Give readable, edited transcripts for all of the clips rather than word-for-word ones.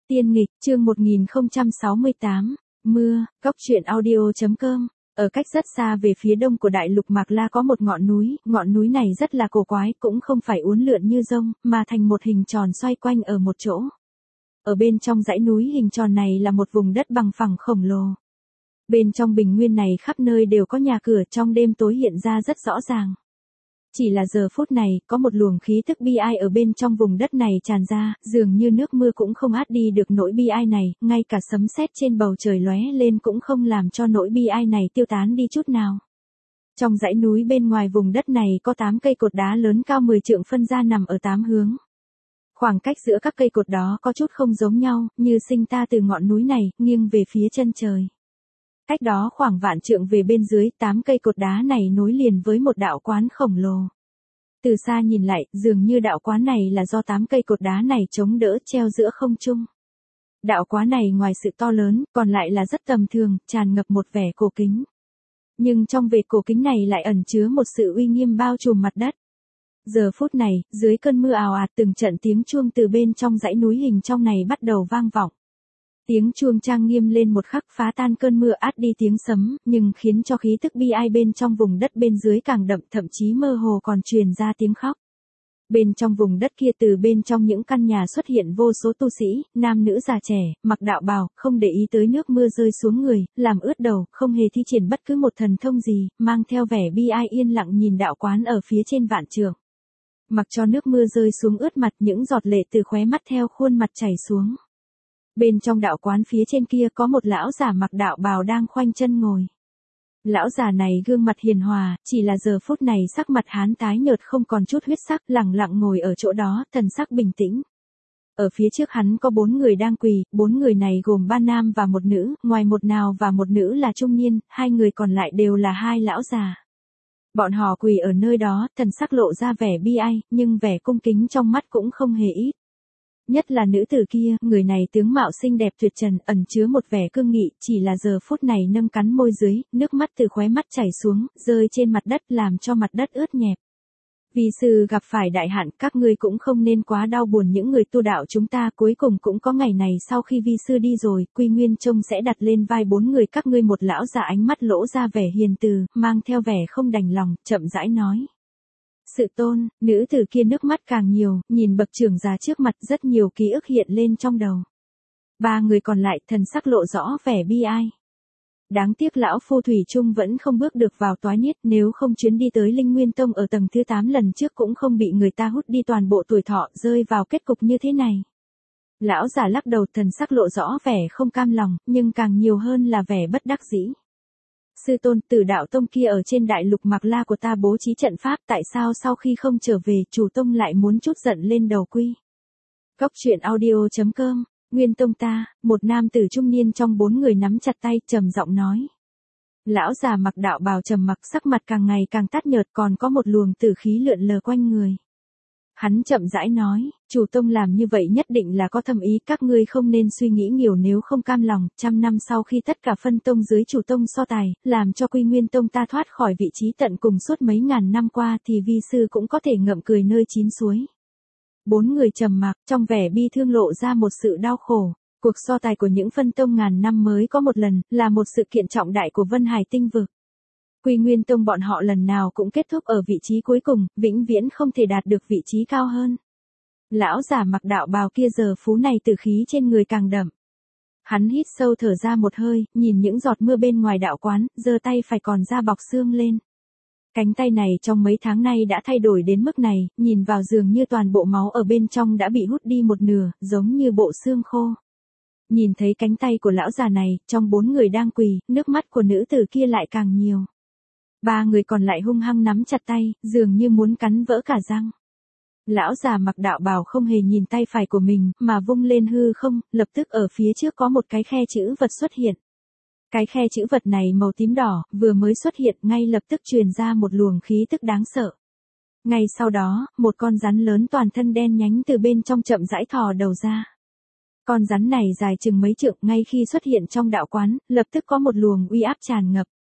Tiên nghịch, chương 1068, mưa, Cốc truyện audio.com. Ở cách rất xa về phía đông của đại lục Mạc La có một ngọn núi này rất là cổ quái, cũng không phải uốn lượn như dông, mà thành một hình tròn xoay quanh ở một chỗ. Ở bên trong dãy núi hình tròn này là một vùng đất bằng phẳng khổng lồ. Bên trong bình nguyên này khắp nơi đều có nhà cửa, trong đêm tối hiện ra rất rõ ràng. Chỉ là giờ phút này, có một luồng khí tức bi ai ở bên trong vùng đất này tràn ra, dường như nước mưa cũng không át đi được nỗi bi ai này, ngay cả sấm sét trên bầu trời lóe lên cũng không làm cho nỗi bi ai này tiêu tán đi chút nào. Trong dãy núi bên ngoài vùng đất này có 8 cây cột đá lớn cao 10 trượng phân ra nằm ở 8 hướng. Khoảng cách giữa các cây cột đó có chút không giống nhau, như sinh ta từ ngọn núi này, nghiêng về phía chân trời. Cách đó khoảng vạn trượng về bên dưới, 8 cây cột đá này nối liền với một đạo quán khổng lồ. Từ xa nhìn lại, dường như đạo quán này là do 8 cây cột đá này chống đỡ treo giữa không trung. Đạo quán này ngoài sự to lớn, còn lại là rất tầm thường, tràn ngập một vẻ cổ kính. Nhưng trong vệt cổ kính này lại ẩn chứa một sự uy nghiêm bao trùm mặt đất. Giờ phút này, dưới cơn mưa ào ạt từng trận tiếng chuông từ bên trong dãy núi hình trong này bắt đầu vang vọng. Tiếng chuông trang nghiêm lên một khắc phá tan cơn mưa át đi tiếng sấm, nhưng khiến cho khí tức bi ai bên trong vùng đất bên dưới càng đậm, thậm chí mơ hồ còn truyền ra tiếng khóc. Bên trong vùng đất kia, từ bên trong những căn nhà xuất hiện vô số tu sĩ, nam nữ già trẻ, mặc đạo bào, không để ý tới nước mưa rơi xuống người, làm ướt đầu, không hề thi triển bất cứ một thần thông gì, mang theo vẻ bi ai yên lặng nhìn đạo quán ở phía trên vạn trượng. Mặc cho nước mưa rơi xuống ướt mặt, những giọt lệ từ khóe mắt theo khuôn mặt chảy xuống. Bên trong đạo quán phía trên kia có một lão già mặc đạo bào đang khoanh chân ngồi. Lão già này gương mặt hiền hòa, chỉ là giờ phút này sắc mặt hán tái nhợt không còn chút huyết sắc, lặng lặng ngồi ở chỗ đó, thần sắc bình tĩnh. Ở phía trước hắn có 4 người đang quỳ, 4 người này gồm 3 nam và 1 nữ, ngoài một nào và một nữ là trung niên, 2 người còn lại đều là 2 lão già. Bọn họ quỳ ở nơi đó, thần sắc lộ ra vẻ bi ai, nhưng vẻ cung kính trong mắt cũng không hề ít. Nhất là nữ tử kia, người này tướng mạo xinh đẹp tuyệt trần, ẩn chứa một vẻ cương nghị, chỉ là giờ phút này nâng cắn môi dưới, nước mắt từ khóe mắt chảy xuống, rơi trên mặt đất làm cho mặt đất ướt nhẹp. Vi sư gặp phải đại hạn, các ngươi cũng không nên quá đau buồn, những người tu đạo chúng ta cuối cùng cũng có ngày này, sau khi vi sư đi rồi, Quy Nguyên Trông sẽ đặt lên vai 4 người các ngươi. Một lão già ánh mắt lỗ ra vẻ hiền từ, mang theo vẻ không đành lòng, chậm rãi nói. Sự tôn, nữ tử kia nước mắt càng nhiều, nhìn bậc trưởng già trước mặt, rất nhiều ký ức hiện lên trong đầu. 3 người còn lại thần sắc lộ rõ vẻ bi ai. Đáng tiếc lão phu thủy chung vẫn không bước được vào toái niết, nếu không chuyến đi tới Linh Nguyên Tông ở tầng thứ 8 lần trước cũng không bị người ta hút đi toàn bộ tuổi thọ, rơi vào kết cục như thế này. Lão già lắc đầu, thần sắc lộ rõ vẻ không cam lòng, nhưng càng nhiều hơn là vẻ bất đắc dĩ. Sư tôn, Tử Đạo Tông kia ở trên đại lục Mạc La của ta bố trí trận pháp, tại sao sau khi không trở về, chủ tông lại muốn trút giận lên đầu Quy? Cốc truyện audio.com. Nguyên tông ta, một nam tử trung niên trong 4 người nắm chặt tay, trầm giọng nói. Lão già mặc đạo bào trầm mặc, sắc mặt càng ngày càng tát nhợt, còn có một luồng tử khí lượn lờ quanh người. Hắn chậm rãi nói, chủ tông làm như vậy nhất định là có thâm ý, các ngươi không nên suy nghĩ nhiều, nếu không cam lòng, 100 năm sau khi tất cả phân tông dưới chủ tông so tài, làm cho Quy Nguyên Tông ta thoát khỏi vị trí tận cùng suốt mấy ngàn năm qua, thì vi sư cũng có thể ngậm cười nơi chín suối. 4 người trầm mặc, trong vẻ bi thương lộ ra một sự đau khổ. Cuộc so tài của những phân tông ngàn năm mới có một lần, là một sự kiện trọng đại của Vân Hải Tinh Vực. Quy Nguyên Tông bọn họ lần nào cũng kết thúc ở vị trí cuối cùng, vĩnh viễn không thể đạt được vị trí cao hơn. Lão già mặc đạo bào kia giờ phú này tử khí trên người càng đậm. Hắn hít sâu thở ra một hơi, nhìn những giọt mưa bên ngoài đạo quán, giơ tay phải còn da bọc xương lên. Cánh tay này trong mấy tháng nay đã thay đổi đến mức này, nhìn vào dường như toàn bộ máu ở bên trong đã bị hút đi một nửa, giống như bộ xương khô. Nhìn thấy cánh tay của lão già này, trong 4 người đang quỳ, nước mắt của nữ tử kia lại càng nhiều. 3 người còn lại hung hăng nắm chặt tay, dường như muốn cắn vỡ cả răng. Lão già mặc đạo bào không hề nhìn tay phải của mình, mà vung lên hư không, lập tức ở phía trước có một cái khe chữ vật xuất hiện. Cái khe chữ vật này màu tím đỏ, vừa mới xuất hiện, ngay lập tức truyền ra một luồng khí tức đáng sợ. Ngay sau đó, một con rắn lớn toàn thân đen nhánh từ bên trong chậm rãi thò đầu ra. Con rắn này dài chừng mấy trượng, ngay khi xuất hiện trong đạo quán, lập tức có một luồng uy áp tràn ngập.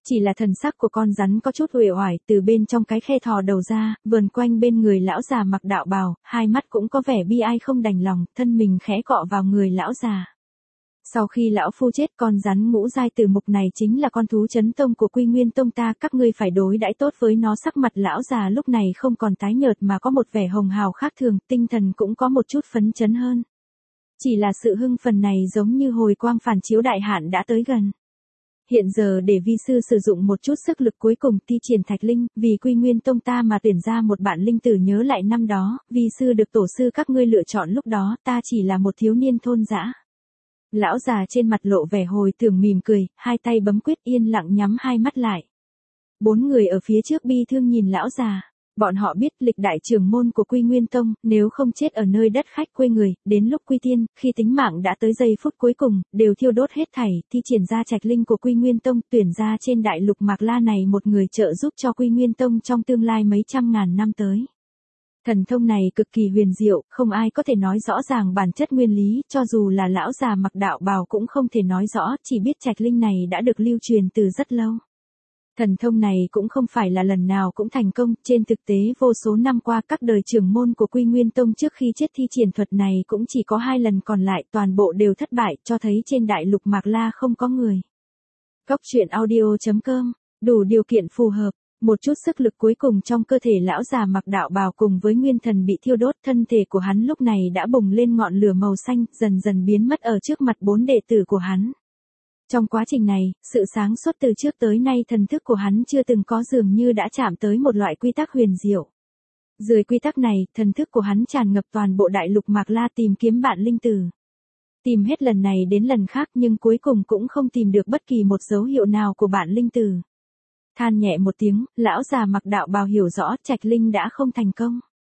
Chỉ là thần sắc của con rắn có chút uể oải, từ bên trong cái khe thò đầu ra, vờn quanh bên người lão già mặc đạo bào, hai mắt cũng có vẻ bi ai không đành lòng, thân mình khẽ cọ vào người lão già. Sau khi lão phu chết, con rắn ngũ giai tử mục này chính là con thú chấn tông của Quy Nguyên tông ta, các ngươi phải đối đãi tốt với nó. Sắc mặt lão già lúc này không còn tái nhợt mà có một vẻ hồng hào khác thường, tinh thần cũng có một chút phấn chấn hơn. Chỉ là sự hưng phấn này giống như hồi quang phản chiếu đại hạn đã tới gần. Hiện giờ để vi sư sử dụng một chút sức lực cuối cùng thi triển thạch linh, vì Quy Nguyên tông ta mà tuyển ra một bạn linh tử. Nhớ lại năm đó, vi sư được tổ sư các ngươi lựa chọn, lúc đó ta chỉ là một thiếu niên thôn dã. Lão già trên mặt lộ vẻ hồi tưởng mỉm cười, hai tay bấm quyết yên lặng nhắm hai mắt lại. Bốn người ở phía trước bi thương nhìn lão già. Bọn họ biết lịch đại trưởng môn của Quy Nguyên tông, nếu không chết ở nơi đất khách quê người, đến lúc quy tiên, khi tính mạng đã tới giây phút cuối cùng, đều thiêu đốt hết thảy, thi triển ra trạch linh của Quy Nguyên tông, tuyển ra trên đại lục Mạc La này một người trợ giúp cho Quy Nguyên tông trong tương lai mấy trăm ngàn năm tới. Thần thông này cực kỳ huyền diệu, không ai có thể nói rõ ràng bản chất nguyên lý, cho dù là lão già mặc đạo bào cũng không thể nói rõ, chỉ biết trạch linh này đã được lưu truyền từ rất lâu. Thần thông này cũng không phải là lần nào cũng thành công, trên thực tế vô số năm qua các đời trưởng môn của Quy Nguyên tông trước khi chết thi triển thuật này cũng chỉ có 2 lần, còn lại toàn bộ đều thất bại, cho thấy trên đại lục Mạc La không có người. Góc truyện audio.com, đủ điều kiện phù hợp. Một chút sức lực cuối cùng trong cơ thể lão già mặc đạo bào cùng với nguyên thần bị thiêu đốt, thân thể của hắn lúc này đã bùng lên ngọn lửa màu xanh, dần dần biến mất ở trước mặt 4 đệ tử của hắn. Trong quá trình này, sự sáng suốt từ trước tới nay thần thức của hắn chưa từng có dường như đã chạm tới một loại quy tắc huyền diệu. Dưới quy tắc này, thần thức của hắn tràn ngập toàn bộ đại lục Mạc La tìm kiếm bạn linh tử. Tìm hết lần này đến lần khác nhưng cuối cùng cũng không tìm được bất kỳ một dấu hiệu nào của bạn linh tử. Than nhẹ một tiếng, lão già mặc đạo bào hiểu rõ trạch linh đã không thành công.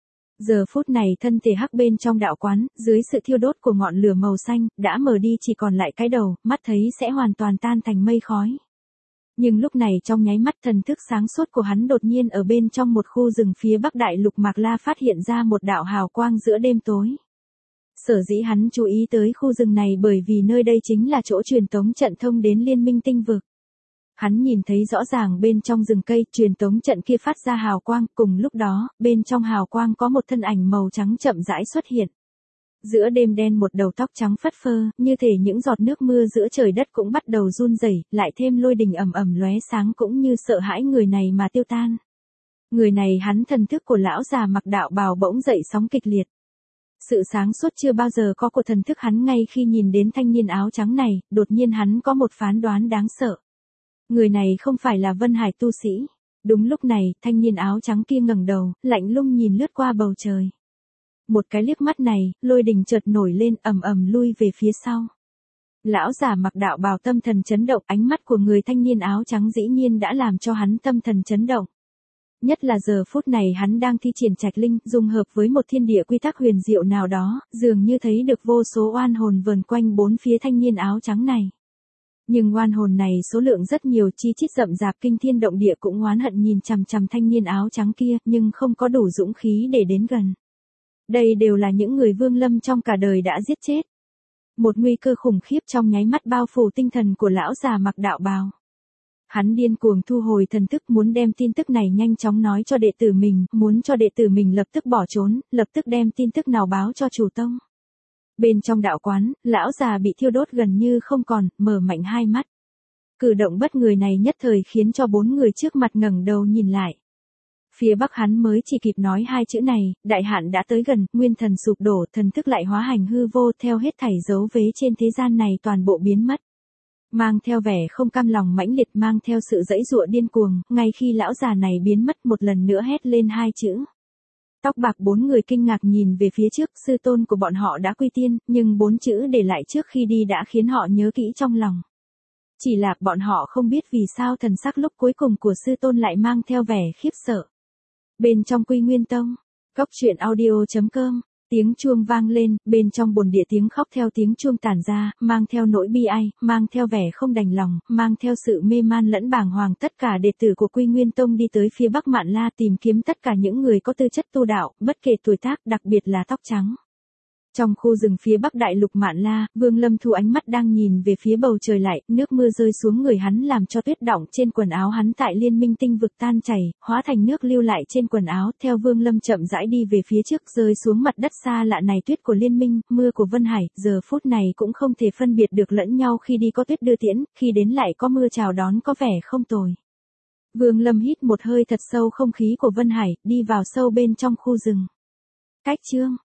Giờ phút này thân thể hắc bên trong đạo quán, dưới sự thiêu đốt của ngọn lửa màu xanh, đã mờ đi, chỉ còn lại cái đầu, mắt thấy sẽ hoàn toàn tan thành mây khói. Nhưng lúc này trong nháy mắt thần thức sáng suốt của hắn đột nhiên ở bên trong một khu rừng phía bắc đại lục Mạc La phát hiện ra một đạo hào quang giữa đêm tối. Sở dĩ hắn chú ý tới khu rừng này bởi vì nơi đây chính là chỗ truyền tống trận thông đến Liên Minh Tinh Vực. Hắn nhìn thấy rõ ràng bên trong rừng cây, truyền tống trận kia phát ra hào quang, cùng lúc đó, bên trong hào quang có một thân ảnh màu trắng chậm rãi xuất hiện. Giữa đêm đen một đầu tóc trắng phất phơ, như thể những giọt nước mưa giữa trời đất cũng bắt đầu run rẩy, lại thêm lôi đình ầm ầm lóe sáng cũng như sợ hãi người này mà tiêu tan. Người này hắn thần thức của lão già mặc đạo bào bỗng dậy sóng kịch liệt. Sự sáng suốt chưa bao giờ có của thần thức hắn ngay khi nhìn đến thanh niên áo trắng này, đột nhiên hắn có một phán đoán đáng sợ. Người này không phải là Vân Hải tu sĩ. Đúng lúc này, thanh niên áo trắng kia ngẩng đầu, lạnh lùng nhìn lướt qua bầu trời. Một cái liếc mắt này, lôi đình chợt nổi lên, ầm ầm lui về phía sau. Lão già mặc đạo bào tâm thần chấn động, ánh mắt của người thanh niên áo trắng dĩ nhiên đã làm cho hắn tâm thần chấn động. Nhất là giờ phút này hắn đang thi triển trạch linh, dung hợp với một thiên địa quy tắc huyền diệu nào đó, dường như thấy được vô số oan hồn vờn quanh bốn phía thanh niên áo trắng này. Nhưng oan hồn này số lượng rất nhiều, chi chít rậm rạp kinh thiên động địa cũng oán hận nhìn chằm chằm thanh niên áo trắng kia, nhưng không có đủ dũng khí để đến gần. Đây đều là những người Vương Lâm trong cả đời đã giết chết. Một nguy cơ khủng khiếp trong nháy mắt bao phủ tinh thần của lão già mặc đạo bào. Hắn điên cuồng thu hồi thần thức, muốn đem tin tức này nhanh chóng nói cho đệ tử mình, muốn cho đệ tử mình lập tức bỏ trốn, lập tức đem tin tức nào báo cho chủ tông. Bên trong đạo quán, lão già bị thiêu đốt gần như không còn, mở mạnh hai mắt. Cử động bất ngờ này nhất thời khiến cho 4 người trước mặt ngẩng đầu nhìn lại. Phía bắc hắn mới chỉ kịp nói 2 chữ này, đại hạn đã tới gần, nguyên thần sụp đổ, thần thức lại hóa hành hư vô, theo hết thảy dấu vế trên thế gian này toàn bộ biến mất. Mang theo vẻ không cam lòng mãnh liệt, mang theo sự giãy giụa điên cuồng, ngay khi lão già này biến mất một lần nữa hét lên 2 chữ. Tóc bạc 4 người kinh ngạc nhìn về phía trước, sư tôn của bọn họ đã quy tiên, nhưng 4 chữ để lại trước khi đi đã khiến họ nhớ kỹ trong lòng. Chỉ là bọn họ không biết vì sao thần sắc lúc cuối cùng của sư tôn lại mang theo vẻ khiếp sợ. Bên trong Quy Nguyên tông, góc truyện audio.com, tiếng chuông vang lên, bên trong bồn địa tiếng khóc theo tiếng chuông tản ra, mang theo nỗi bi ai, mang theo vẻ không đành lòng, mang theo sự mê man lẫn bàng hoàng. Tất cả đệ tử của Quy Nguyên tông đi tới phía Bắc Mạn La tìm kiếm tất cả những người có tư chất tu đạo, bất kể tuổi tác, đặc biệt là tóc trắng. Trong khu rừng phía bắc đại lục Mạn La, Vương Lâm thu ánh mắt đang nhìn về phía bầu trời lại, nước mưa rơi xuống người hắn làm cho tuyết đọng trên quần áo hắn tại Liên Minh tinh vực tan chảy, hóa thành nước lưu lại trên quần áo, theo Vương Lâm chậm rãi đi về phía trước rơi xuống mặt đất xa lạ này, tuyết của Liên Minh, mưa của Vân Hải, giờ phút này cũng không thể phân biệt được lẫn nhau, khi đi có tuyết đưa tiễn, khi đến lại có mưa chào đón, có vẻ không tồi. Vương Lâm hít một hơi thật sâu không khí của Vân Hải, đi vào sâu bên trong khu rừng. Cách chương